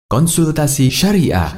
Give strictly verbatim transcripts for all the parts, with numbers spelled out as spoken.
Konsultasi Syariah.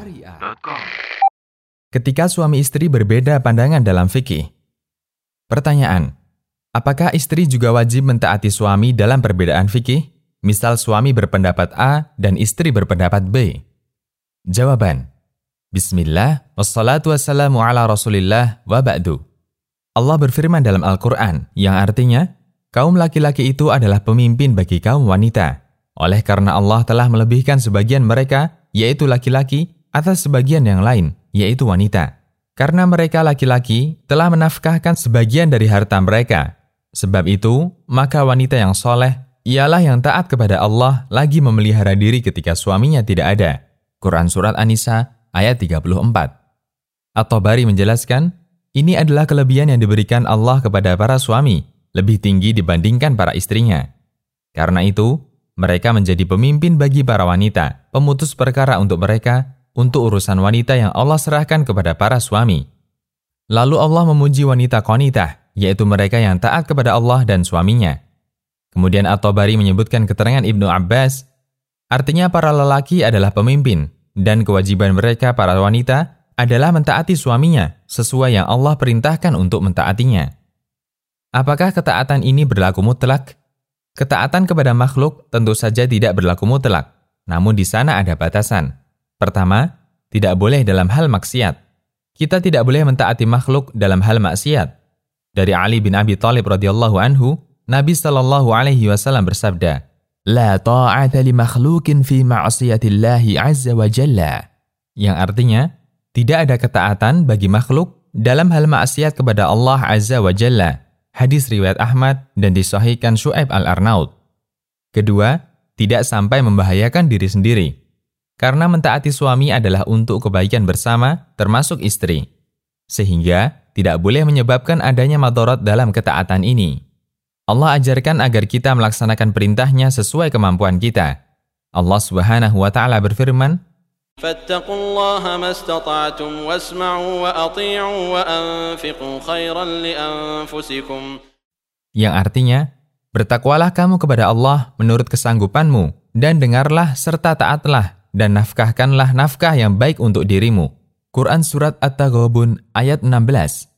Ketika suami istri berbeda pandangan dalam fikih. Pertanyaan, apakah istri juga wajib mentaati suami dalam perbedaan fikih? Misal suami berpendapat A dan istri berpendapat B. Jawaban, Bismillah, wassalatu wassalamu ala rasulillah wa ba'du. Allah berfirman dalam Al-Quran, yang artinya, kaum laki-laki itu adalah pemimpin bagi kaum wanita. Oleh karena Allah telah melebihkan sebagian mereka, yaitu laki-laki, atas sebagian yang lain, yaitu wanita. Karena mereka laki-laki telah menafkahkan sebagian dari harta mereka. Sebab itu, maka wanita yang soleh, ialah yang taat kepada Allah lagi memelihara diri ketika suaminya tidak ada. Quran Surat An-Nisa ayat tiga puluh empat. At-Tabari menjelaskan, ini adalah kelebihan yang diberikan Allah kepada para suami, lebih tinggi dibandingkan para istrinya. Karena itu, mereka menjadi pemimpin bagi para wanita, pemutus perkara untuk mereka, untuk urusan wanita yang Allah serahkan kepada para suami. Lalu Allah memuji wanita qanitah, yaitu mereka yang taat kepada Allah dan suaminya. Kemudian At-Tabari menyebutkan keterangan Ibnu Abbas, artinya para lelaki adalah pemimpin, dan kewajiban mereka para wanita adalah mentaati suaminya, sesuai yang Allah perintahkan untuk mentaatinya. Apakah ketaatan ini berlaku mutlak? Ketaatan kepada makhluk tentu saja tidak berlaku mutlak, namun di sana ada batasan. Pertama, tidak boleh dalam hal maksiat. Kita tidak boleh mentaati makhluk dalam hal maksiat. Dari Ali bin Abi Thalib radhiyallahu anhu, Nabi sallallahu alaihi wasallam bersabda, "La ta'ata li makhlukin fi ma'siyatillahi azza wa jalla." Yang artinya, tidak ada ketaatan bagi makhluk dalam hal maksiat kepada Allah azza wa jalla. Hadis riwayat Ahmad dan disahihkan Syu'aib al-Arnaud. Kedua, tidak sampai membahayakan diri sendiri. Karena mentaati suami adalah untuk kebaikan bersama, termasuk istri. Sehingga, tidak boleh menyebabkan adanya madarat dalam ketaatan ini. Allah ajarkan agar kita melaksanakan perintahnya sesuai kemampuan kita. Allah Subhanahu wa Ta'ala berfirman, فاتقوا الله ما استطعتم واسمعوا وأطيعوا وأنفقوا خيرا لأنفسكم. Yang artinya, bertakwalah kamu kepada Allah menurut kesanggupanmu, dan dengarlah serta taatlah, dan nafkahkanlah nafkah yang baik untuk dirimu. Quran Surat At-Taghabun ayat enam belas.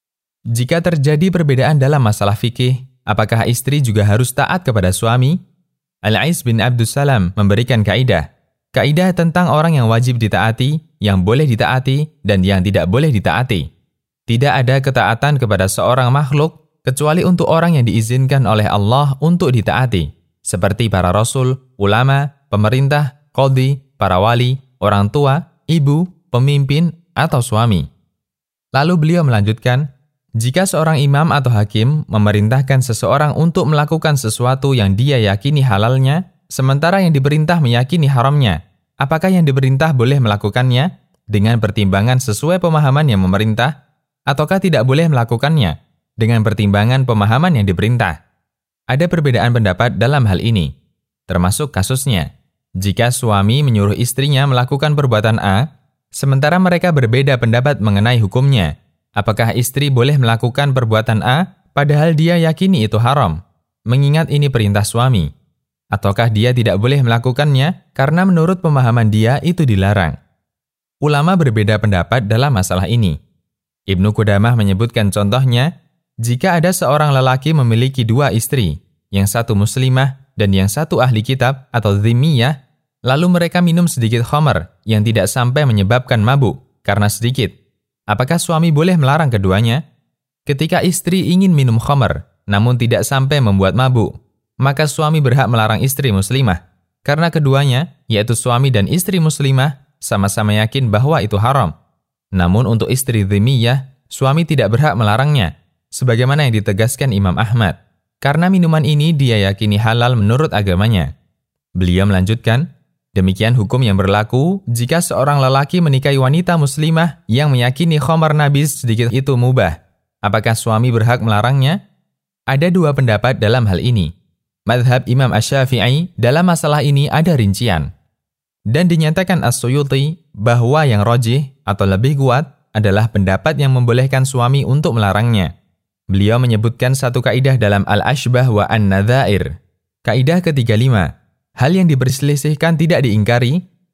Jika terjadi perbedaan dalam masalah fikih, apakah istri juga harus taat kepada suami? Al-Ais bin Abdussalam memberikan kaidah. Kaidah tentang orang yang wajib ditaati, yang boleh ditaati, dan yang tidak boleh ditaati. Tidak ada ketaatan kepada seorang makhluk, kecuali untuk orang yang diizinkan oleh Allah untuk ditaati, seperti para rasul, ulama, pemerintah, qadhi, para wali, orang tua, ibu, pemimpin, atau suami. Lalu beliau melanjutkan, jika seorang imam atau hakim memerintahkan seseorang untuk melakukan sesuatu yang dia yakini halalnya, sementara yang diperintah meyakini haramnya, apakah yang diperintah boleh melakukannya dengan pertimbangan sesuai pemahaman yang memerintah, ataukah tidak boleh melakukannya dengan pertimbangan pemahaman yang diperintah? Ada perbedaan pendapat dalam hal ini, termasuk kasusnya, jika suami menyuruh istrinya melakukan perbuatan A, sementara mereka berbeda pendapat mengenai hukumnya, apakah istri boleh melakukan perbuatan A, padahal dia yakini itu haram, mengingat ini perintah suami? Ataukah dia tidak boleh melakukannya karena menurut pemahaman dia itu dilarang? Ulama berbeda pendapat dalam masalah ini. Ibnu Qudamah menyebutkan contohnya, jika ada seorang lelaki memiliki dua istri, yang satu muslimah dan yang satu ahli kitab atau dhimmiyah, lalu mereka minum sedikit khamar yang tidak sampai menyebabkan mabuk karena sedikit. Apakah suami boleh melarang keduanya? Ketika istri ingin minum khamar, namun tidak sampai membuat mabuk, maka suami berhak melarang istri muslimah, karena keduanya, yaitu suami dan istri muslimah, sama-sama yakin bahwa itu haram. Namun untuk istri dhimmiyah, suami tidak berhak melarangnya, sebagaimana yang ditegaskan Imam Ahmad, karena minuman ini dia yakini halal menurut agamanya. Beliau melanjutkan, demikian hukum yang berlaku jika seorang lelaki menikahi wanita muslimah yang meyakini khamar nabis sedikit itu mubah. Apakah suami berhak melarangnya? Ada dua pendapat dalam hal ini. Madhab Imam Asy-Syafi'i dalam masalah ini ada rincian. Dan dinyatakan As-Suyuti bahwa yang rajih atau lebih kuat adalah pendapat yang membolehkan suami untuk melarangnya. Beliau menyebutkan satu kaidah dalam Al-Ashbah wa An-Nadzair. Kaidah ketiga puluh lima. Hal yang diperselisihkan tidak diingkari,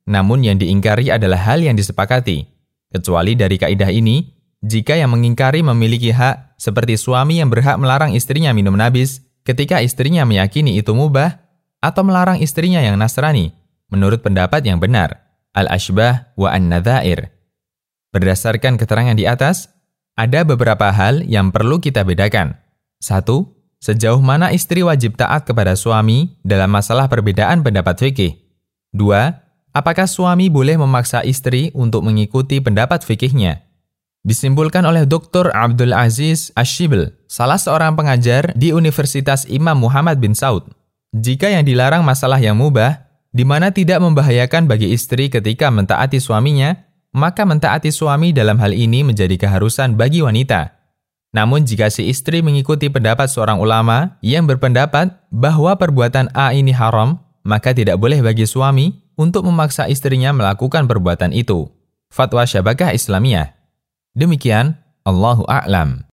namun yang diingkari adalah hal yang disepakati. Kecuali dari kaidah ini, jika yang mengingkari memiliki hak, seperti suami yang berhak melarang istrinya minum nabis ketika istrinya meyakini itu mubah, atau melarang istrinya yang Nasrani, menurut pendapat yang benar, al-ashbah wa an-nadzair. Berdasarkan keterangan di atas, ada beberapa hal yang perlu kita bedakan. Satu, sejauh mana istri wajib taat kepada suami dalam masalah perbedaan pendapat fikih. Dua, apakah suami boleh memaksa istri untuk mengikuti pendapat fikihnya? Disimpulkan oleh Doktor Abdul Aziz Ash-Shibl, salah seorang pengajar di Universitas Imam Muhammad bin Saud. Jika yang dilarang masalah yang mubah, di mana tidak membahayakan bagi istri ketika mentaati suaminya, maka mentaati suami dalam hal ini menjadi keharusan bagi wanita. Namun jika si istri mengikuti pendapat seorang ulama yang berpendapat bahwa perbuatan A ini haram, maka tidak boleh bagi suami untuk memaksa istrinya melakukan perbuatan itu. Fatwa Syabakah Islamiyah. Demikian, Allahu a'lam.